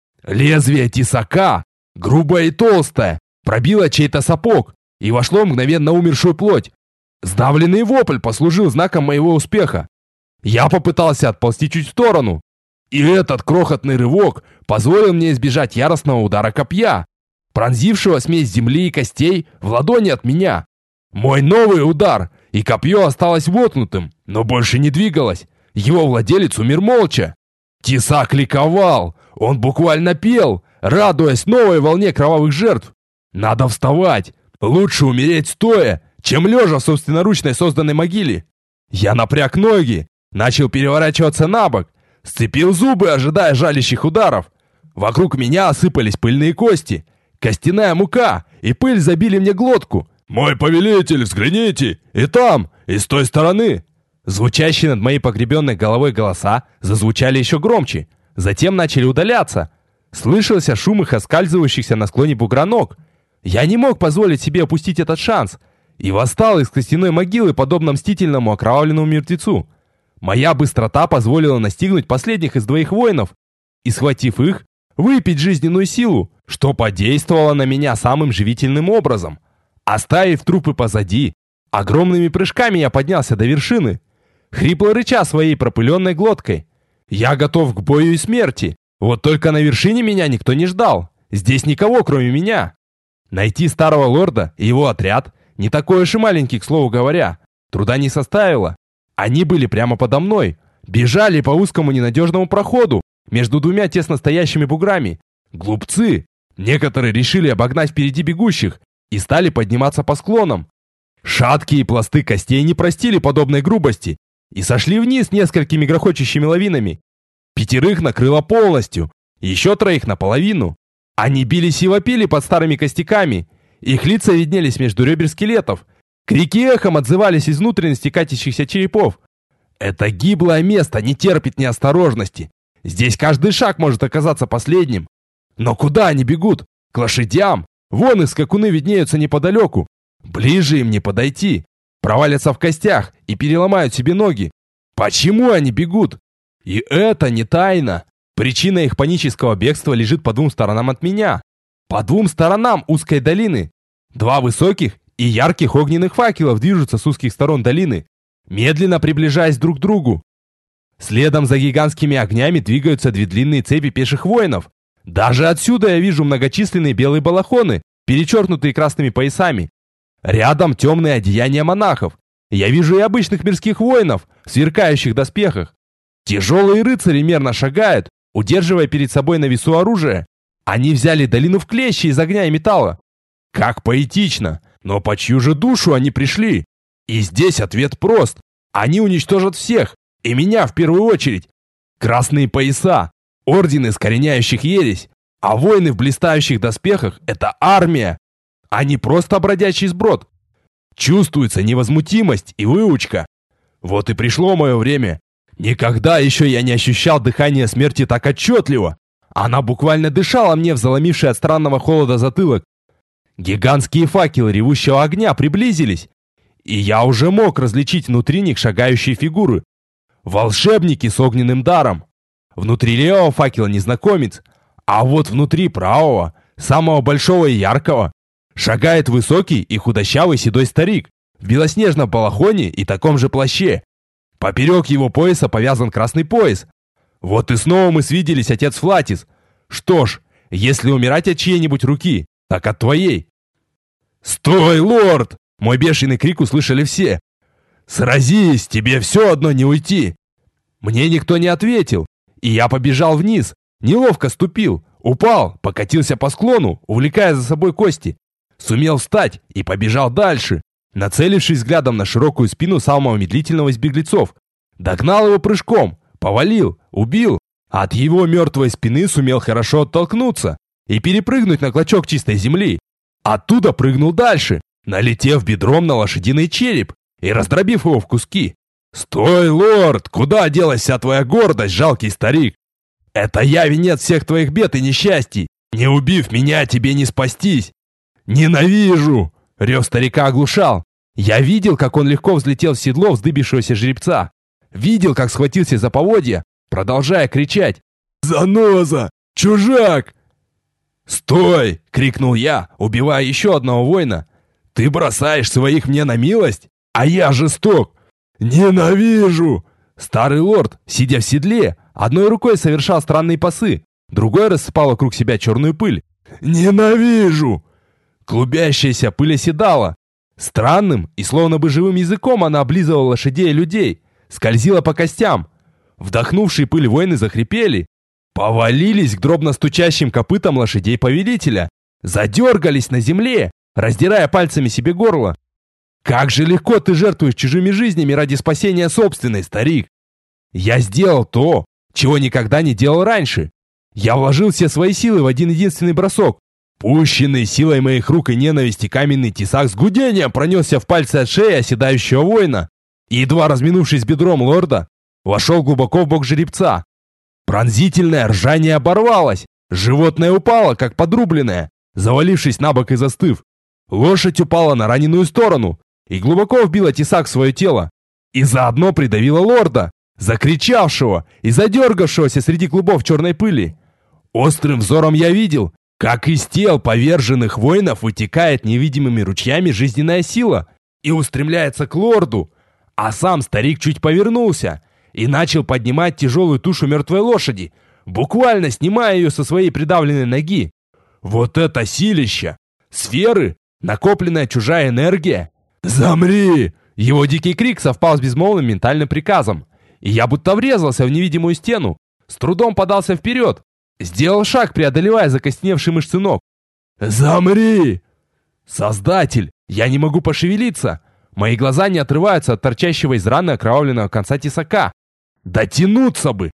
Лезвие тесака, грубое и толстое, пробило чей-то сапог и вошло в мгновенно умершую плоть. Сдавленный вопль послужил знаком моего успеха. Я попытался отползти чуть в сторону, и этот крохотный рывок позволил мне избежать яростного удара копья, пронзившего смесь земли и костей в ладони от меня. Мой новый удар, и копье осталось воткнутым, но больше не двигалось. Его владелец умер молча. Тесак ликовал, он буквально пел, радуясь новой волне кровавых жертв. Надо вставать, лучше умереть стоя, чем лежа в собственноручной созданной могиле. Я напряг ноги, начал переворачиваться на бок, сцепил зубы, ожидая жалящих ударов. Вокруг меня осыпались пыльные кости, костяная мука и пыль забили мне глотку. «Мой повелитель, взгляните! И там, и с той стороны!» Звучащие над моей погребенной головой голоса зазвучали еще громче, затем начали удаляться. Слышался шум их оскальзывающихся на склоне бугра ног. Я не мог позволить себе упустить этот шанс и восстал из костяной могилы, подобно мстительному окровавленному мертвецу. Моя быстрота позволила настигнуть последних из 2 воинов и, схватив их, выпить жизненную силу, что подействовало на меня самым живительным образом. Оставив трупы позади, огромными прыжками я поднялся до вершины, хрипло рыча своей пропыленной глоткой. Я готов к бою и смерти. Вот только на вершине меня никто не ждал. Здесь никого, кроме меня. Найти старого лорда и его отряд, не такой уж и маленький, к слову говоря, труда не составило. Они были прямо подо мной, бежали по узкому ненадежному проходу между 2 тесно стоящими буграми. Глупцы! Некоторые решили обогнать впереди бегущих и стали подниматься по склонам. Шаткие пласты костей не простили подобной грубости и сошли вниз несколькими грохочущими лавинами. 5 накрыло полностью, еще 3 наполовину. Они бились и вопили под старыми костяками. Их лица виднелись между ребер скелетов. Крики эхом отзывались из внутренности катящихся черепов. Это гиблое место не терпит неосторожности. Здесь каждый шаг может оказаться последним. Но куда они бегут? К лошадям? Вон их скакуны виднеются неподалеку. Ближе им не подойти. Провалятся в костях и переломают себе ноги. Почему они бегут? И это не тайна. Причина их панического бегства лежит по 2 сторонам от меня. По 2 сторонам узкой долины. 2 высоких и ярких огненных факелов движутся с узких сторон долины, медленно приближаясь друг к другу. Следом за гигантскими огнями двигаются 2 длинные цепи пеших воинов. Даже отсюда я вижу многочисленные белые балахоны, перечеркнутые красными поясами. Рядом темные одеяния монахов. Я вижу и обычных мирских воинов в сверкающих доспехах. Тяжелые рыцари мерно шагают, удерживая перед собой на весу оружие. Они взяли долину в клещи из огня и металла. Как поэтично, но по чью же душу они пришли? И здесь ответ прост. Они уничтожат всех, и меня в первую очередь. Красные пояса, орден искореняющих ересь, а воины в блистающих доспехах — это армия. А не просто бродячий сброд. Чувствуется невозмутимость и выучка. Вот и пришло мое время. Никогда еще я не ощущал дыхание смерти так отчетливо. Она буквально дышала мне в заломивший от странного холода затылок. Гигантские факелы ревущего огня приблизились, и я уже мог различить внутри них шагающие фигуры. Волшебники с огненным даром. Внутри левого факела незнакомец, а вот внутри правого, самого большого и яркого, шагает высокий и худощавый седой старик в белоснежном балахоне и таком же плаще. Поперек его пояса повязан красный пояс. Вот и снова мы свиделись, отец Флатис. Что ж, если умирать от чьей-нибудь руки, так от твоей. «Стой, лорд!» Мой бешеный крик услышали все. «Сразись, тебе все одно не уйти!» Мне никто не ответил, и я побежал вниз, неловко ступил, упал, покатился по склону, увлекая за собой кости. Сумел встать и побежал дальше, нацелившись взглядом на широкую спину самого медлительного из беглецов. Догнал его прыжком, повалил, убил, а от его мертвой спины сумел хорошо оттолкнуться и перепрыгнуть на клочок чистой земли. Оттуда прыгнул дальше, налетев бедром на лошадиный череп и раздробив его в куски. «Стой, лорд! Куда делась вся твоя гордость, жалкий старик? Это я венец всех твоих бед и несчастий! Не убив меня, тебе не спастись! Ненавижу!» Рев старика оглушал. Я видел, как он легко взлетел в седло вздыбившегося жеребца. Видел, как схватился за поводья, продолжая кричать: «Заноза! Чужак!» «Стой!» — крикнул я, убивая еще одного воина. «Ты бросаешь своих мне на милость? А я жесток! Ненавижу!» Старый лорд, сидя в седле, одной рукой совершал странные пасы, другой рассыпал вокруг себя черную пыль. «Ненавижу!» Клубящаяся пыль оседала. Странным и словно бы живым языком она облизывала лошадей и людей, скользила по костям. Вдохнувшие пыль воины захрипели, повалились к дробно стучащим копытам лошадей повелителя, задергались на земле, раздирая пальцами себе горло. «Как же легко ты жертвуешь чужими жизнями ради спасения собственной, старик!» Я сделал то, чего никогда не делал раньше. Я вложил все свои силы в один единственный бросок. Пущенный силой моих рук и ненависти каменный тесак с гудением пронесся в пальцы от шеи оседающего воина и, едва разминувшись бедром лорда, вошел глубоко в бок жеребца. Пронзительное ржание оборвалось, животное упало, как подрубленное, завалившись на бок и застыв. Лошадь упала на раненую сторону и глубоко вбила тесак в свое тело, и заодно придавила лорда, закричавшего и задергавшегося среди клубов черной пыли. Острым взором я видел, как из тел поверженных воинов вытекает невидимыми ручьями жизненная сила и устремляется к лорду, а сам старик чуть повернулся и начал поднимать тяжелую тушу мертвой лошади, буквально снимая ее со своей придавленной ноги. Вот это силища! Сферы, накопленная чужая энергия. «Замри!» Его дикий крик совпал с безмолвным ментальным приказом, и я будто врезался в невидимую стену, с трудом подался вперед. Сделал шаг, преодолевая закостеневший мышцы ног. «Замри!» «Создатель! Я не могу пошевелиться!» Мои глаза не отрываются от торчащего из раны окровавленного конца тесака. «Дотянуться бы!»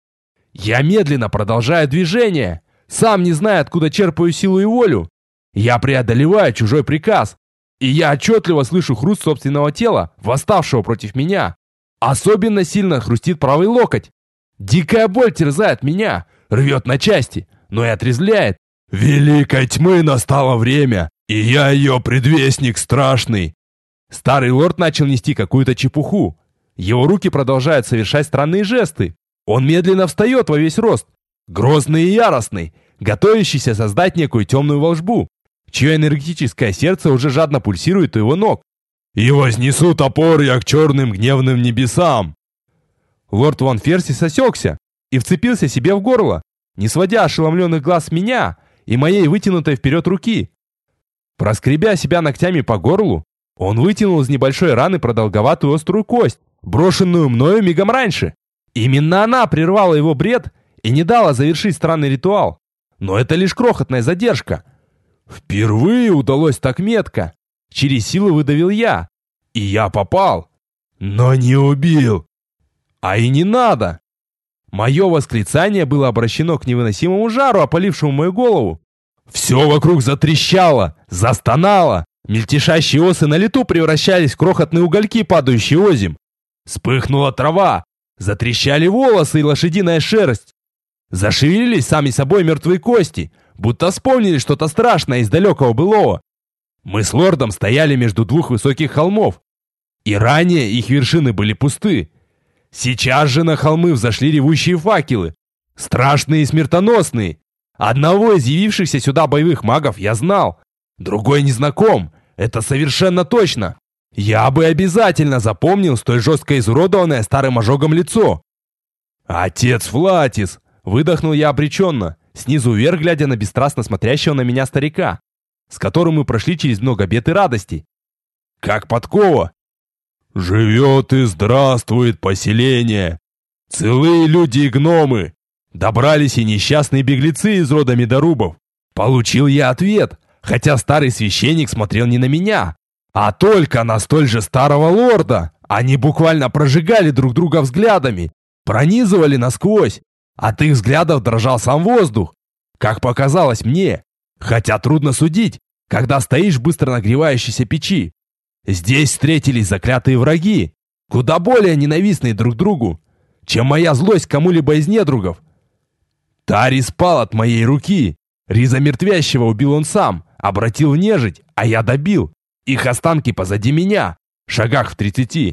Я медленно продолжаю движение, сам не зная, откуда черпаю силу и волю. Я преодолеваю чужой приказ, и я отчетливо слышу хруст собственного тела, восставшего против меня. Особенно сильно хрустит правый локоть. Дикая боль терзает меня, рвет на части, но и отрезвляет. «Великой тьмы настало время, и я ее предвестник страшный!» Старый лорд начал нести какую-то чепуху. Его руки продолжают совершать странные жесты. Он медленно встает во весь рост, грозный и яростный, готовящийся создать некую темную волшбу, чье энергетическое сердце уже жадно пульсирует у его ног. «И вознесу топор я к черным гневным небесам!» Лорд Ван Ферсис осекся и вцепился себе в горло, не сводя ошеломленных глаз с меня и моей вытянутой вперед руки. Проскребя себя ногтями по горлу, он вытянул из небольшой раны продолговатую острую кость, брошенную мною мигом раньше. Именно она прервала его бред и не дала завершить странный ритуал. Но это лишь крохотная задержка. Впервые удалось так метко. Через силу выдавил я. И я попал. Но не убил. А и не надо. Мое восклицание было обращено к невыносимому жару, опалившему мою голову. Все вокруг затрещало, застонало. Мельтешащие осы на лету превращались в крохотные угольки, падающие озимь. Вспыхнула трава, затрещали волосы и лошадиная шерсть. Зашевелились сами собой мертвые кости, будто вспомнили что-то страшное из далекого былого. Мы с лордом стояли между двух высоких холмов, и ранее их вершины были пусты. Сейчас же на холмы взошли ревущие факелы, страшные и смертоносные. Одного из явившихся сюда боевых магов я знал, другой не знаком, это совершенно точно. Я бы обязательно запомнил столь жестко изуродованное старым ожогом лицо. «Отец Влатис!» — выдохнул я обреченно, снизу вверх глядя на бесстрастно смотрящего на меня старика, с которым мы прошли через много бед и радостей. «Как подкова!» «Живет и здравствует поселение! Целые люди и гномы! Добрались и несчастные беглецы из рода Медорубов!» Получил я ответ, хотя старый священник смотрел не на меня, а только на столь же старого лорда. Они буквально прожигали друг друга взглядами, пронизывали насквозь. От их взглядов дрожал сам воздух, как показалось мне, хотя трудно судить, когда стоишь в быстро нагревающейся печи. Здесь встретились заклятые враги, куда более ненавистные друг другу, чем моя злость к кому-либо из недругов. Тари спал от моей руки. Риза мертвящего убил он сам, обратил в нежить, а я добил. Их останки позади меня, в шагах в 30.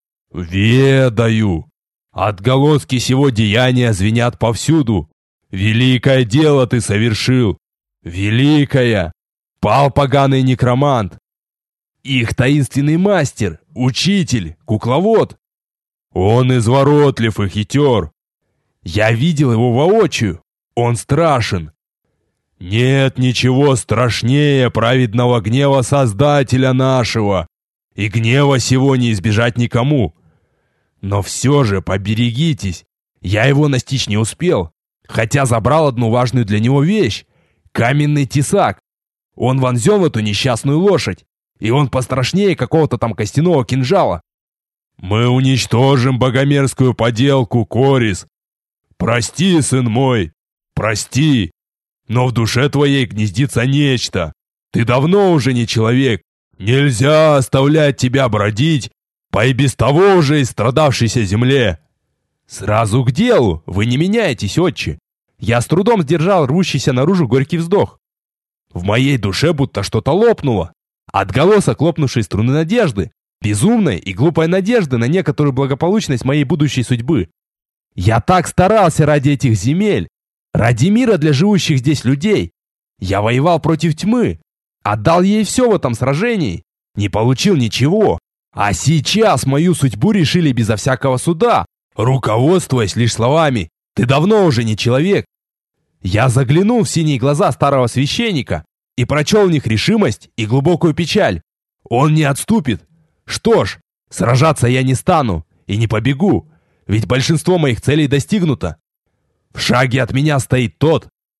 «Ведаю! Отголоски сего деяния звенят повсюду. Великое дело ты совершил! Великое! Пал поганый некромант! Их таинственный мастер, учитель, кукловод. Он изворотлив и хитер. Я видел его воочию. Он страшен. Нет ничего страшнее праведного гнева Создателя нашего, и гнева сего не избежать никому. Но все же поберегитесь. Я его настичь не успел, хотя забрал одну важную для него вещь — каменный тесак. Он вонзен в эту несчастную лошадь, и он пострашнее какого-то там костяного кинжала. Мы уничтожим богомерзкую поделку, Корис. Прости, сын мой, прости. Но в душе твоей гнездится нечто. Ты давно уже не человек. Нельзя оставлять тебя бродить по и без того уже истрадавшейся земле. Сразу к делу, вы не меняетесь, отче. Я с трудом сдержал рвущийся наружу горький вздох. В моей душе будто что-то лопнуло. Отголосок лопнувшей струны надежды. Безумной и глупой надежды на некоторую благополучность моей будущей судьбы. Я так старался ради этих земель, ради мира для живущих здесь людей. Я воевал против тьмы, отдал ей все в этом сражении, не получил ничего. А сейчас мою судьбу решили безо всякого суда, руководствуясь лишь словами «Ты давно уже не человек». Я заглянул в синие глаза старого священника и прочел в них решимость и глубокую печаль. Он не отступит. Что ж, сражаться я не стану и не побегу, ведь большинство моих целей достигнуто. В шаге от меня стоит тот,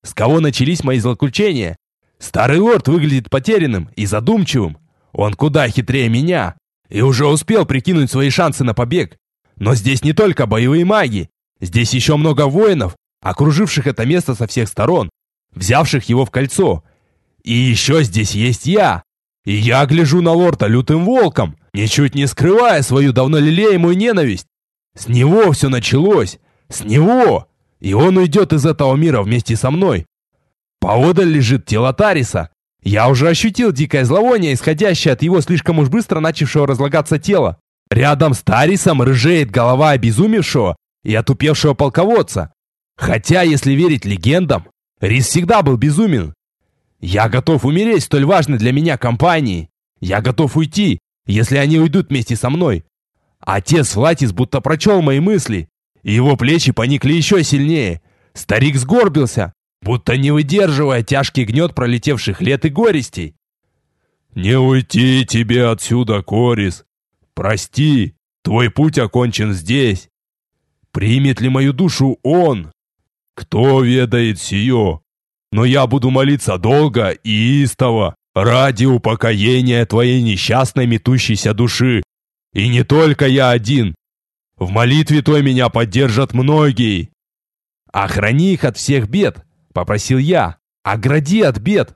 С кого начались мои злоключения? Старый лорд выглядит потерянным и задумчивым. Он куда хитрее меня и уже успел прикинуть свои шансы на побег. Но здесь не только боевые маги. Здесь еще много воинов, окруживших это место со всех сторон, взявших его в кольцо. И еще здесь есть я. И я гляжу на лорда лютым волком, ничуть не скрывая свою давно лелеемую ненависть. С него все началось. С него. И он уйдет из этого мира вместе со мной. Поодаль лежит тело Тариса. Я уже ощутил дикое зловоние, исходящее от его слишком уж быстро начавшего разлагаться тела. Рядом с Тарисом рыжеет голова обезумевшего и отупевшего полководца. Хотя, если верить легендам, Рис всегда был безумен. Я готов умереть в столь важной для меня компании. Я готов уйти, если они уйдут вместе со мной. Отец Флатис будто прочел мои мысли, и его плечи поникли еще сильнее. Старик сгорбился, будто не выдерживая тяжкий гнет пролетевших лет и горестей. «Не уйти тебе отсюда, Корис! Прости, твой путь окончен здесь. Примет ли мою душу он? Кто ведает сие? Но я буду молиться долго и истово ради упокоения твоей несчастной метущейся души. И не только я один. В молитве той меня поддержат многие». «Охрани их от всех бед», — попросил я. «Огради от бед».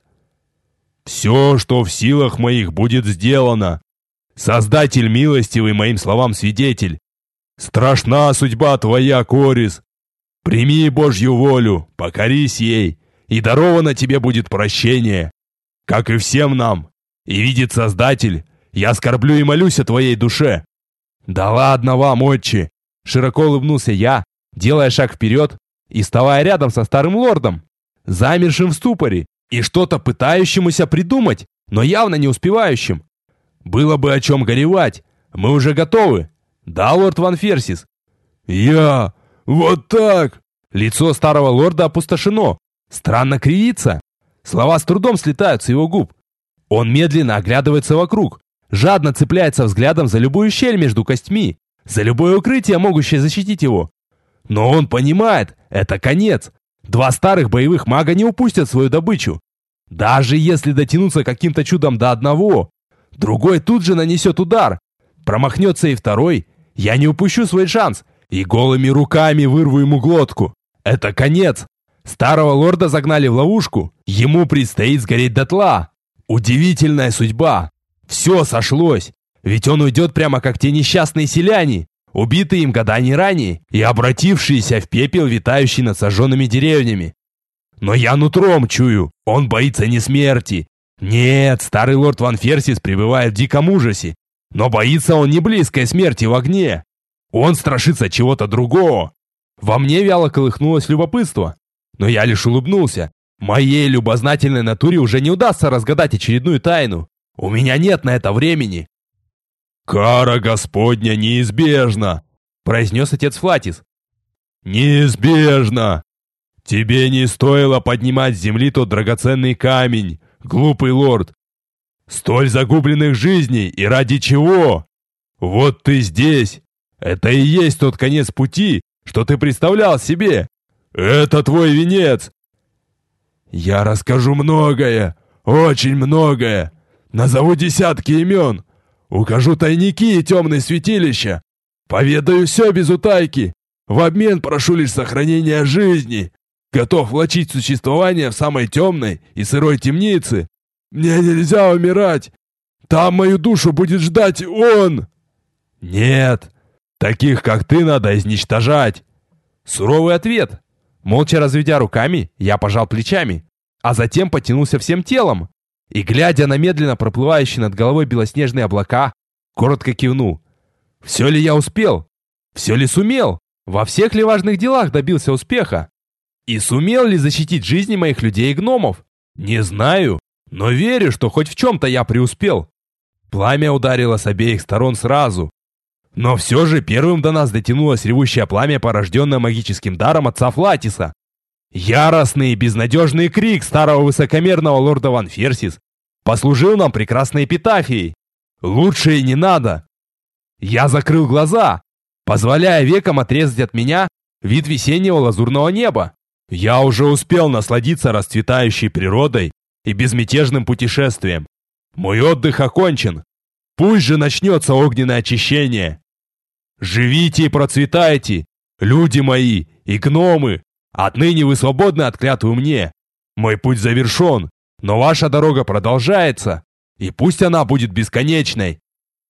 «Все, что в силах моих, будет сделано. Создатель милостивый моим словам свидетель. Страшна судьба твоя, Корис. Прими Божью волю, покорись ей, и даровано тебе будет прощение, как и всем нам. И видит Создатель, я скорблю и молюсь о твоей душе». «Да ладно вам, отче!» Широко улыбнулся я, делая шаг вперед и вставая рядом со старым лордом, замершим в ступоре и что-то пытающемуся придумать, но явно не успевающим. «Было бы о чем горевать. Мы уже готовы. Да, лорд Ван Ферсис?» «Я... вот так!» Лицо старого лорда опустошено. Странно кривится. Слова с трудом слетают с его губ. Он медленно оглядывается вокруг, жадно цепляется взглядом за любую щель между костьми, за любое укрытие, могущее защитить его. Но он понимает, это конец. Два старых боевых мага не упустят свою добычу. Даже если дотянуться каким-то чудом до одного, другой тут же нанесет удар. Промахнется и второй. Я не упущу свой шанс и голыми руками вырву ему глотку. Это конец. Старого лорда загнали в ловушку. Ему предстоит сгореть дотла. Удивительная судьба. Все сошлось. Ведь он уйдет прямо как те несчастные селяне, убитые им годами ранее и обратившиеся в пепел, витающий над сожженными деревнями. Но я нутром чую, он боится не смерти. Нет, старый лорд Ван Ферсис пребывает в диком ужасе. Но боится он не близкой смерти в огне. Он страшится чего-то другого. Во мне вяло колыхнулось любопытство. Но я лишь улыбнулся. Моей любознательной натуре уже не удастся разгадать очередную тайну. У меня нет на это времени. «Кара Господня неизбежна», — произнес отец Флатис. «Неизбежно! Тебе не стоило поднимать с земли тот драгоценный камень, глупый лорд. Столь загубленных жизней и ради чего? Вот ты здесь. Это и есть тот конец пути, что ты представлял себе. Это твой венец. Я расскажу многое, очень многое. Назову десятки имен. Укажу тайники и темные святилища. Поведаю все без утайки. В обмен прошу лишь сохранения жизни. Готов влачить существование в самой темной и сырой темнице. Мне нельзя умирать. Там мою душу будет ждать он. Нет, таких как ты надо изничтожать. Суровый ответ. Молча разведя руками, я пожал плечами, а затем потянулся всем телом и, глядя на медленно проплывающие над головой белоснежные облака, коротко кивнул. Все ли я успел? Все ли сумел? Во всех ли важных делах добился успеха? И сумел ли защитить жизни моих людей и гномов? Не знаю, но верю, что хоть в чем-то я преуспел. Пламя ударило с обеих сторон сразу. Но все же первым до нас дотянулось ревущее пламя, порожденное магическим даром отца Флатиса. Яростный и безнадежный крик старого высокомерного лорда Ван Ферсис послужил нам прекрасной эпитафией. Лучше и не надо. Я закрыл глаза, позволяя векам отрезать от меня вид весеннего лазурного неба. Я уже успел насладиться расцветающей природой и безмятежным путешествием. Мой отдых окончен. Пусть же начнется огненное очищение. Живите и процветайте, люди мои и гномы. Отныне вы свободны от клятвы мне. Мой путь завершен, но ваша дорога продолжается, и пусть она будет бесконечной.